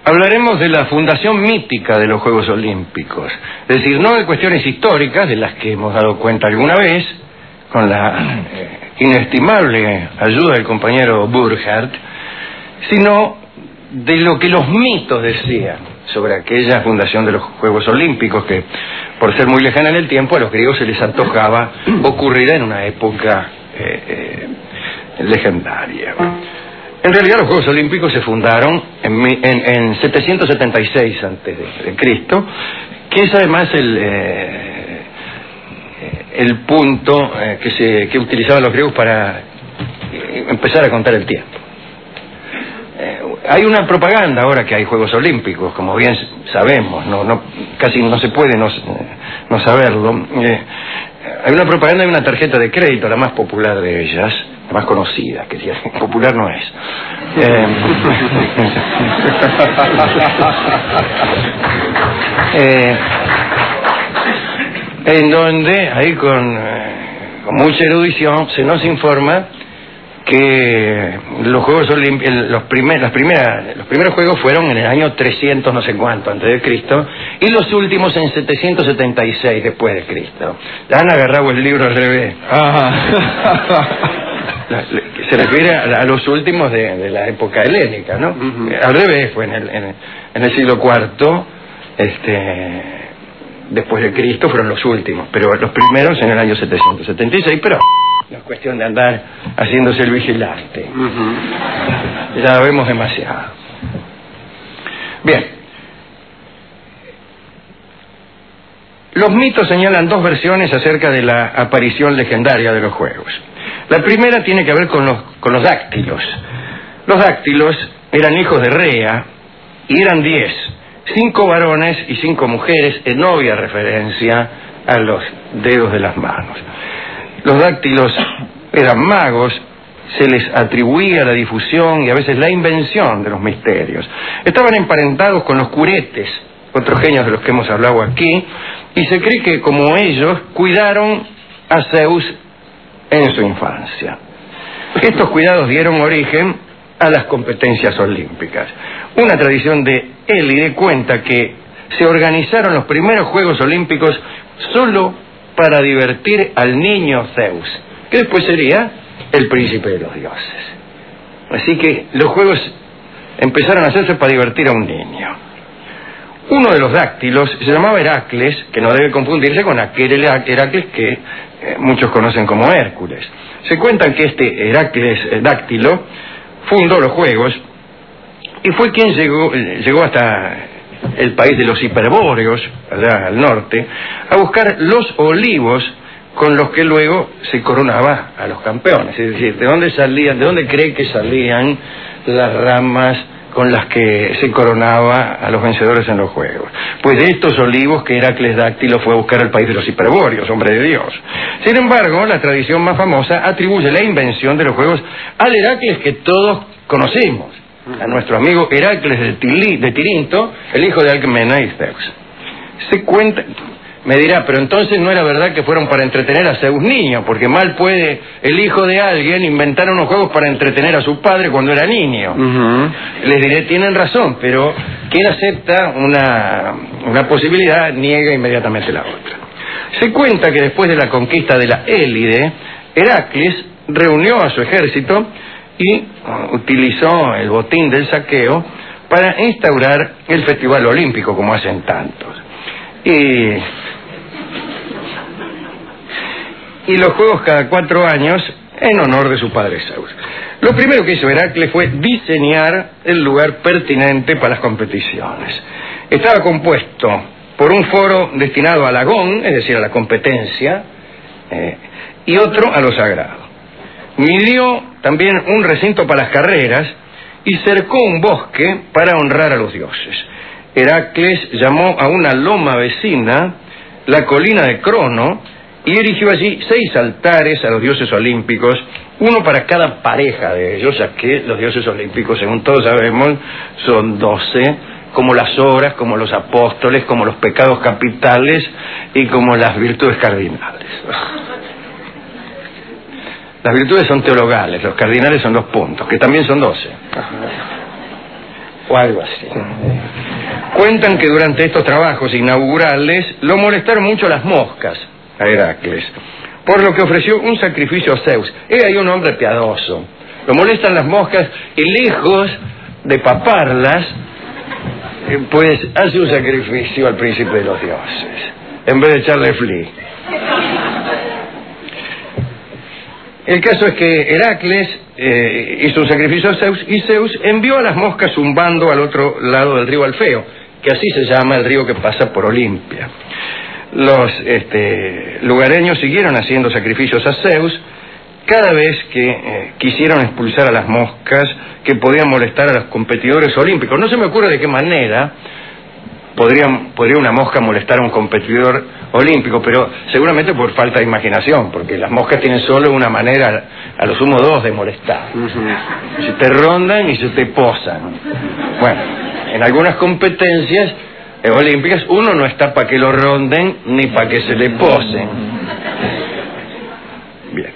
hablaremos de la fundación mítica de los Juegos Olímpicos. Es decir, no de cuestiones históricas, de las que hemos dado cuenta alguna vez, con la inestimable ayuda del compañero Burkhardt, sino de lo que los mitos decían sobre aquella fundación de los Juegos Olímpicos, que por ser muy lejana en el tiempo a los griegos se les antojaba ocurrir en una época legendaria. En realidad los Juegos Olímpicos se fundaron en 776 a.C., que es además el punto que utilizaban los griegos para empezar a contar el tiempo. Hay una propaganda ahora que hay Juegos Olímpicos, como bien sabemos, casi no se puede no saberlo. Hay una propaganda de una tarjeta de crédito, la más popular de ellas, la más conocida, que popular no es. En donde, ahí con mucha erudición, se nos informa que los Juegos Olímpicos, los primeros Juegos fueron en el año 300 no sé cuánto antes de Cristo, y los últimos en 776 después de Cristo. Ya han agarrado el libro al revés. Se refiere a los últimos de la época helénica, ¿no? Al revés, fue en el siglo IV, después de Cristo fueron los últimos, pero los primeros en el año 776, pero no es cuestión de andar haciéndose el vigilante. Ya vemos demasiado. Bien. Los mitos señalan dos versiones acerca de la aparición legendaria de los Juegos. La primera tiene que ver con los dáctilos. Los dáctilos eran hijos de Rea y eran 10, 5 varones y 5 mujeres, en obvia referencia a los dedos de las manos. Los dáctilos eran magos, se les atribuía la difusión y a veces la invención de los misterios. Estaban emparentados con los curetes, otros genios de los que hemos hablado aquí, y se cree que como ellos cuidaron a Zeus en su infancia. Estos cuidados dieron origen a las competencias olímpicas. Una tradición de Élide cuenta que se organizaron los primeros Juegos Olímpicos solo para divertir al niño Zeus, que después sería el príncipe de los dioses. Así que los Juegos empezaron a hacerse para divertir a un niño. Uno de los dáctilos se llamaba Heracles, que no debe confundirse con aquel Heracles que muchos conocen como Hércules. Se cuenta que este Heracles dáctilo fundó los Juegos y fue quien llegó hasta el país de los hiperbóreos, allá al norte, a buscar los olivos con los que luego se coronaba a los campeones. Es decir, ¿de dónde cree que salían las ramas con las que se coronaba a los vencedores en los Juegos? Pues de estos olivos que Heracles dáctilo fue a buscar al país de los hiperbóreos, hombre de Dios. Sin embargo, la tradición más famosa atribuye la invención de los Juegos al Heracles que todos conocemos, a nuestro amigo Heracles de Tirinto, el hijo de Alcmena y Zeus. Se cuenta, me dirá, pero entonces no era verdad que fueron para entretener a Zeus niño, porque mal puede el hijo de alguien inventar unos juegos para entretener a su padre cuando era niño. Les diré, tienen razón, pero quien acepta una posibilidad niega inmediatamente la otra. Se cuenta que después de la conquista de la Élide, Heracles reunió a su ejército y utilizó el botín del saqueo para instaurar el Festival Olímpico, como hacen tantos. Y los Juegos cada 4 años en honor de su padre Zeus. Lo primero que hizo Heracles fue diseñar el lugar pertinente para las competiciones. Estaba compuesto por un foro destinado al agón, es decir, a la competencia, y otro a lo sagrado. Midió también un recinto para las carreras y cercó un bosque para honrar a los dioses. Heracles llamó a una loma vecina la colina de Crono y erigió allí 6 altares a los dioses olímpicos, uno para cada pareja de ellos, ya que los dioses olímpicos, según todos sabemos, son 12, como las obras, como los apóstoles, como los pecados capitales y como las virtudes cardinales. Las virtudes son teologales, los cardinales son los puntos, que también son 12. o algo así. Cuentan que durante estos trabajos inaugurales lo molestaron mucho las moscas a Heracles, por lo que ofreció un sacrificio a Zeus. Era ahí un hombre piadoso. Lo molestan las moscas y lejos de paparlas, pues hace un sacrificio al príncipe de los dioses, en vez de echarle flea. El caso es que Heracles hizo un sacrificio a Zeus, y Zeus envió a las moscas zumbando al otro lado del río Alfeo, que así se llama el río que pasa por Olimpia. Los lugareños siguieron haciendo sacrificios a Zeus cada vez que quisieron expulsar a las moscas que podían molestar a los competidores olímpicos. No se me ocurre de qué manera podría una mosca molestar a un competidor olímpico, pero seguramente por falta de imaginación, porque las moscas tienen solo una manera, a lo sumo dos, de molestar. Se te rondan y se te posan. Bueno, en algunas competencias olímpicas uno no está para que lo ronden ni para que se le posen. Bien.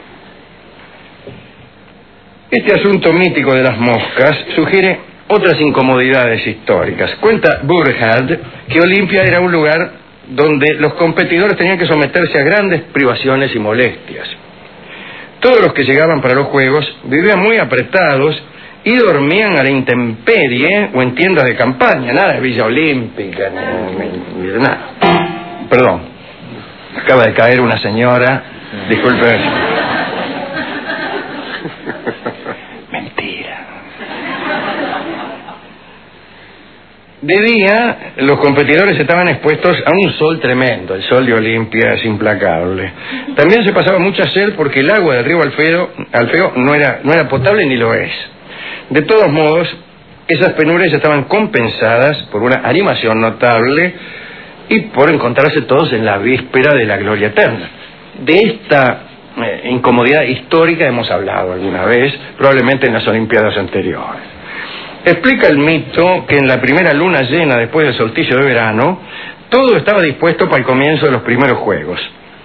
Este asunto mítico de las moscas sugiere otras incomodidades históricas. Cuenta Burchard que Olimpia era un lugar donde los competidores tenían que someterse a grandes privaciones y molestias. Todos los que llegaban para los juegos vivían muy apretados y dormían a la intemperie o en tiendas de campaña, nada de Villa Olímpica, ni de nada. Perdón, acaba de caer una señora, disculpe. Mentira. De día, los competidores estaban expuestos a un sol tremendo. El sol de Olimpia es implacable. También se pasaba mucha sed porque el agua del río Alfeo no era potable ni lo es. De todos modos, esas penurias estaban compensadas por una animación notable y por encontrarse todos en la víspera de la gloria eterna. De esta incomodidad histórica hemos hablado alguna vez, probablemente en las Olimpiadas anteriores. Explica el mito que en la primera luna llena después del solsticio de verano, todo estaba dispuesto para el comienzo de los primeros juegos.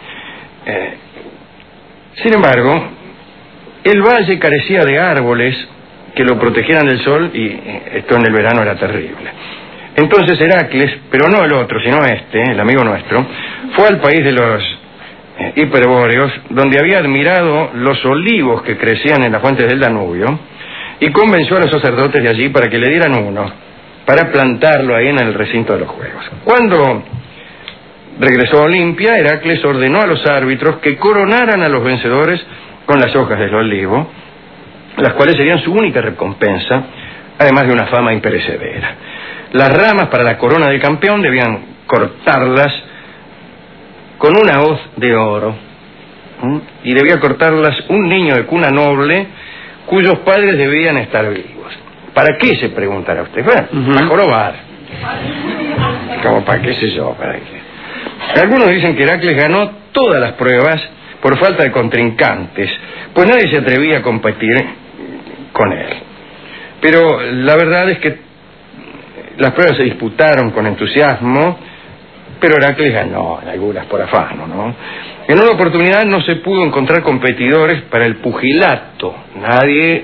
Sin embargo, el valle carecía de árboles que lo protegieran del sol, y esto en el verano era terrible. Entonces Heracles, pero no el otro, sino el amigo nuestro, fue al país de los hiperbóreos, donde había admirado los olivos que crecían en las fuentes del Danubio, y convenció a los sacerdotes de allí para que le dieran uno, para plantarlo ahí en el recinto de los juegos. Cuando regresó a Olimpia, Heracles ordenó a los árbitros que coronaran a los vencedores con las hojas del olivo, las cuales serían su única recompensa, además de una fama imperecedera. Las ramas para la corona del campeón debían cortarlas con una hoz de oro, y debía cortarlas un niño de cuna noble cuyos padres debían estar vivos. ¿Para qué, se preguntará usted? Bueno, para jorobar. Como para qué sé yo, para qué. Algunos dicen que Heracles ganó todas las pruebas por falta de contrincantes, pues nadie se atrevía a competir con él. Pero la verdad es que las pruebas se disputaron con entusiasmo, pero Heracles ganó, en algunas por afano, ¿no? En una oportunidad no se pudo encontrar competidores para el pugilato. Nadie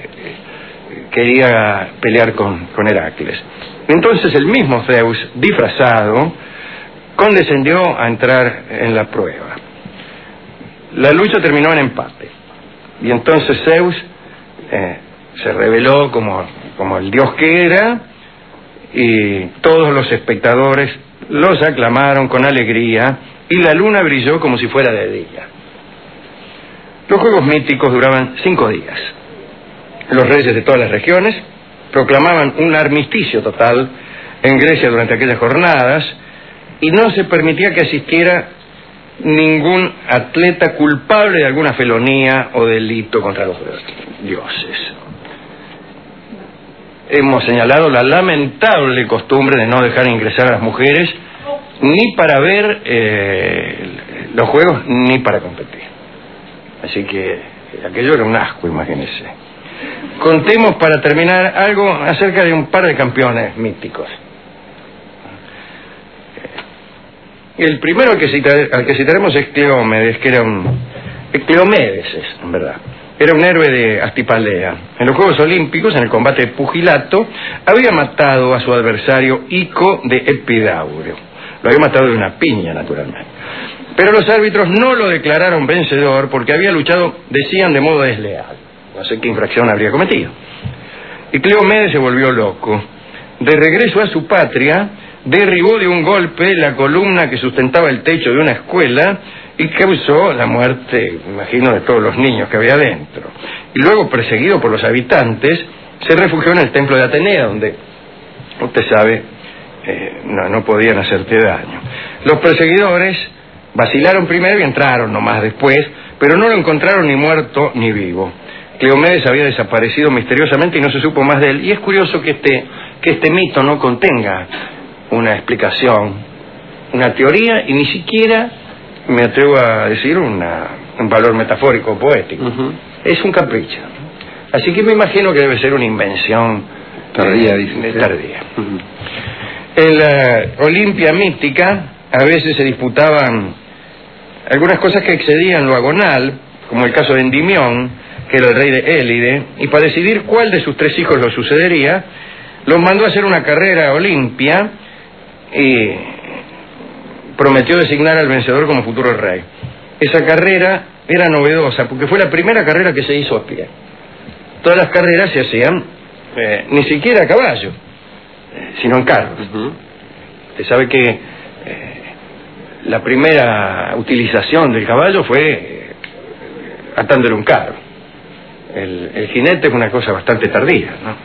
quería pelear con Heracles. Entonces el mismo Zeus, disfrazado, condescendió a entrar en la prueba. La lucha terminó en empate. Y entonces Zeus se reveló como el dios que era, y todos los espectadores los aclamaron con alegría, y la luna brilló como si fuera de día. Los juegos míticos duraban 5 días. Los reyes de todas las regiones proclamaban un armisticio total en Grecia durante aquellas jornadas, y no se permitía que asistiera ningún atleta culpable de alguna felonía o delito contra los dioses. Hemos señalado la lamentable costumbre de no dejar ingresar a las mujeres ni para ver los juegos ni para competir. Así que aquello era un asco, imagínense. Contemos para terminar algo acerca de un par de campeones míticos. El primero al que citaremos es Cleómedes, que era Cleomedes, en verdad, Era un héroe de Astipalea. En los Juegos Olímpicos, en el combate de pugilato, había matado a su adversario Ico de Epidauro. Lo había matado de una piña, naturalmente. Pero los árbitros no lo declararon vencedor porque había luchado, decían, de modo desleal. No sé qué infracción habría cometido. Y Cleomedes se volvió loco. De regreso a su patria, derribó de un golpe la columna que sustentaba el techo de una escuela y causó la muerte, imagino, de todos los niños que había dentro. Y luego, perseguido por los habitantes, se refugió en el templo de Atenea, donde, usted sabe, no podían hacerte daño. Los perseguidores vacilaron primero y entraron nomás después, pero no lo encontraron ni muerto ni vivo. Cleomedes había desaparecido misteriosamente y no se supo más de él. Y es curioso que este mito no contenga una explicación, una teoría, y ni siquiera, me atrevo a decir, un valor metafórico o poético. Es un capricho. Así que me imagino que debe ser una invención tardía. En la Olimpia mítica a veces se disputaban algunas cosas que excedían lo agonal, como el caso de Endimión, que era el rey de Élide, y para decidir cuál de sus 3 hijos lo sucedería, los mandó a hacer una carrera a Olimpia y prometió designar al vencedor como futuro rey. Esa carrera era novedosa porque fue la primera carrera que se hizo a pie. Todas las carreras se hacían ni siquiera a caballo, sino en carros. Usted sabe que la primera utilización del caballo fue atándole un carro. El jinete es una cosa bastante tardía, ¿no?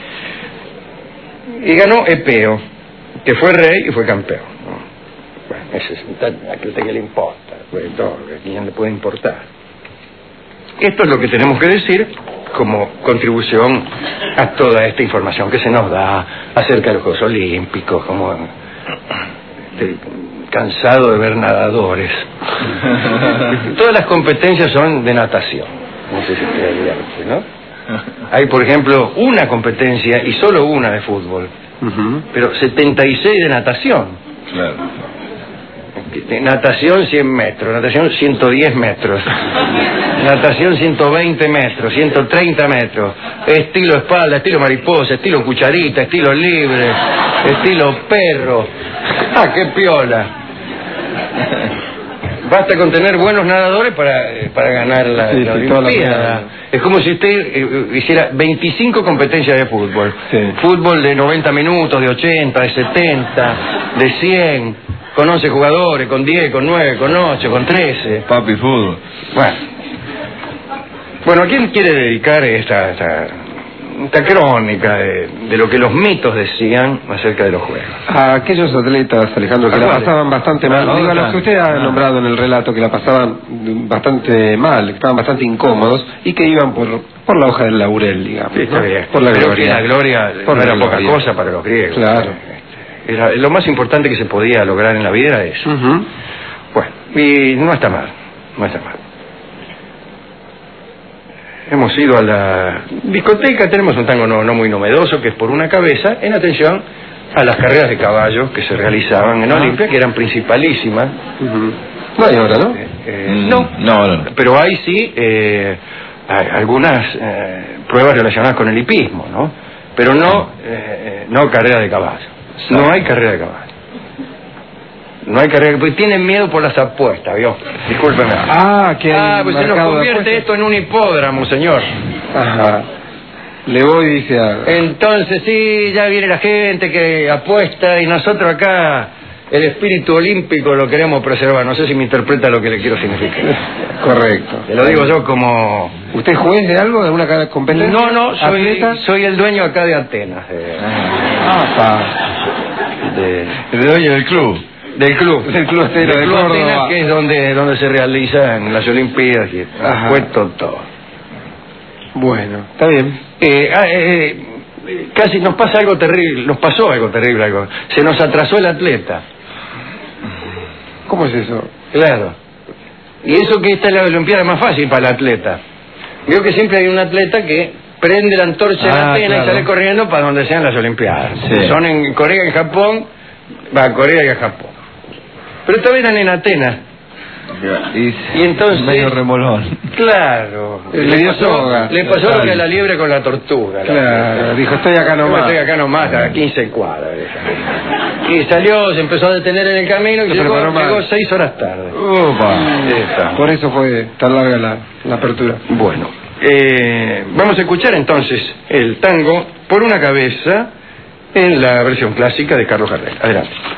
Y ganó Epeo, que fue rey y fue campeón, ¿no? Bueno, ese es aquel que le importa, pues todo, a quién le puede importar. Esto es lo que tenemos que decir como contribución a toda esta información que se nos da acerca de los Juegos Olímpicos, como estoy cansado de ver nadadores. Todas las competencias son de natación. No sé si usted divierte, ¿no? Hay, por ejemplo, una competencia y solo una de fútbol, pero 76 de natación. Claro. Natación 100 metros, natación 110 metros, natación 120 metros, 130 metros, estilo espalda, estilo mariposa, estilo cucharita, estilo libre, estilo perro. ¡Ah, qué piola! Basta con tener buenos nadadores para ganar la Olimpiada. Es como si usted hiciera 25 competencias de fútbol. Sí. Fútbol de 90 minutos, de 80, de 70, de 100, con 11 jugadores, con 10, con 9, con 8, con 13. Papi fútbol. Bueno, ¿a quién quiere dedicar esta crónica de lo que los mitos decían acerca de los Juegos? A aquellos atletas, Alejandro, que la pasaban bastante mal. Digo, a los que usted ha nombrado en el relato, que la pasaban bastante mal, que estaban bastante incómodos y que iban por la hoja del laurel, digamos. Sí, está bien. Por la Pero gloria. que la gloria no era poca cosa para los griegos. Claro. Era lo más importante que se podía lograr en la vida era eso. Bueno, y no está mal, no está mal. Hemos ido a la discoteca, tenemos un tango no muy novedoso, que es Por una cabeza, en atención a las carreras de caballos que se realizaban en Olimpia, que eran principalísimas. No hay ahora, ¿no? No. Pero hay sí algunas pruebas relacionadas con el hipismo, ¿no? Pero no carrera de caballo. No hay carrera de caballo. No hay carrera, porque tienen miedo por las apuestas, ¿vio? Discúlpeme. Pues se nos convierte esto en un hipódromo, señor. Ajá. Le voy y dice Entonces, sí, ya viene la gente que apuesta y nosotros acá el espíritu olímpico lo queremos preservar. No sé si me interpreta lo que le quiero significar. Correcto. Te lo digo yo como... ¿Usted es juez de algo, de alguna competencia? No, soy el dueño acá de Atenas. El dueño del club. Del club Estero de Córdoba, Atenas, que es donde se realizan las Olimpiadas y puesto todo. Bueno, está bien. Casi nos pasa algo terrible, nos pasó algo terrible, se nos atrasó el atleta. ¿Cómo es eso? Claro. Y eso que esta es la Olimpiada más fácil para el atleta. Veo que siempre hay un atleta que prende la antorcha en Atenas y sale corriendo para donde sean las Olimpiadas. Sí. Son en Corea y en Japón, va a Corea y a Japón. Pero todavía eran en Atenas. Y entonces... medio remolón. Claro. Le dio soga. Le pasó lo que a la liebre con la tortuga. Claro, dijo, estoy acá nomás. Estoy acá nomás, a 15 cuadras. Y salió, se empezó a detener en el camino y llegó 6 horas tarde. Por eso fue tan larga la apertura. Bueno, vamos a escuchar entonces el tango Por una cabeza en la versión clásica de Carlos Gardel. Adelante.